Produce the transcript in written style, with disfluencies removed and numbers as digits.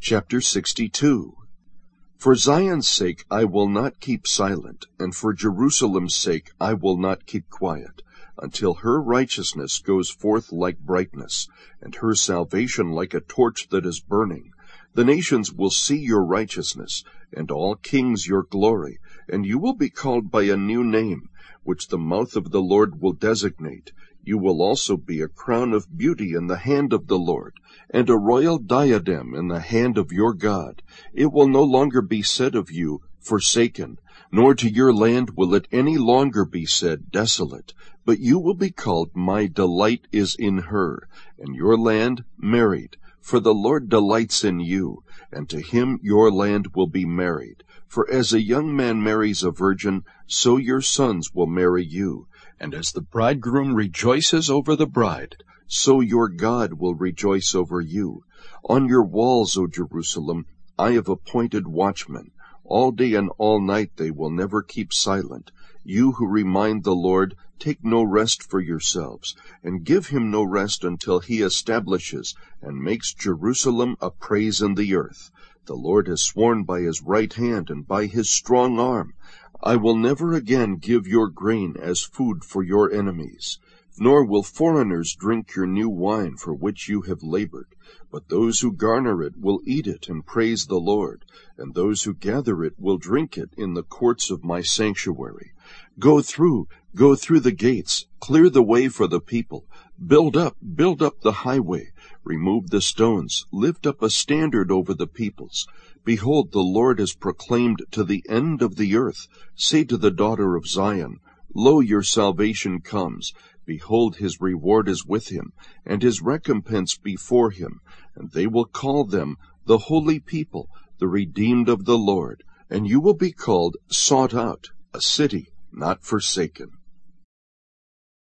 Chapter 62. For Zion's sake I will not keep silent, and for Jerusalem's sake I will not keep quiet, until her righteousness goes forth like brightness, and her salvation like a torch that is burning. The nations will see your righteousness, and all kings your glory, and you will be called by a new name, which the mouth of the Lord will designate. You will also be a crown of beauty in the hand of the Lord, and a royal diadem in the hand of your God. It will no longer be said of you, forsaken, nor to your land will it any longer be said, desolate. But you will be called, my delight is in her, and your land, married. For the Lord delights in you, and to him your land will be married. For as a young man marries a virgin, so your sons will marry you. And as the bridegroom rejoices over the bride, so your God will rejoice over you. On your walls, O Jerusalem, I have appointed watchmen. All day and all night they will never keep silent. You who remind the Lord, take no rest for yourselves, and give him no rest until he establishes and makes Jerusalem a praise in the earth. The Lord has sworn by his right hand and by his strong arm, I will never again give your grain as food for your enemies, nor will foreigners drink your new wine for which you have labored. But those who garner it will eat it and praise the Lord, and those who gather it will drink it in the courts of my sanctuary. Go through the gates, clear the way for the people. Build up the highway, remove the stones, lift up a standard over the peoples. Behold, the Lord is proclaimed to the end of the earth. Say to the daughter of Zion, Lo, your salvation comes. Behold, his reward is with him, and his recompense before him. And they will call them the holy people, the redeemed of the Lord. And you will be called sought out, a city not forsaken.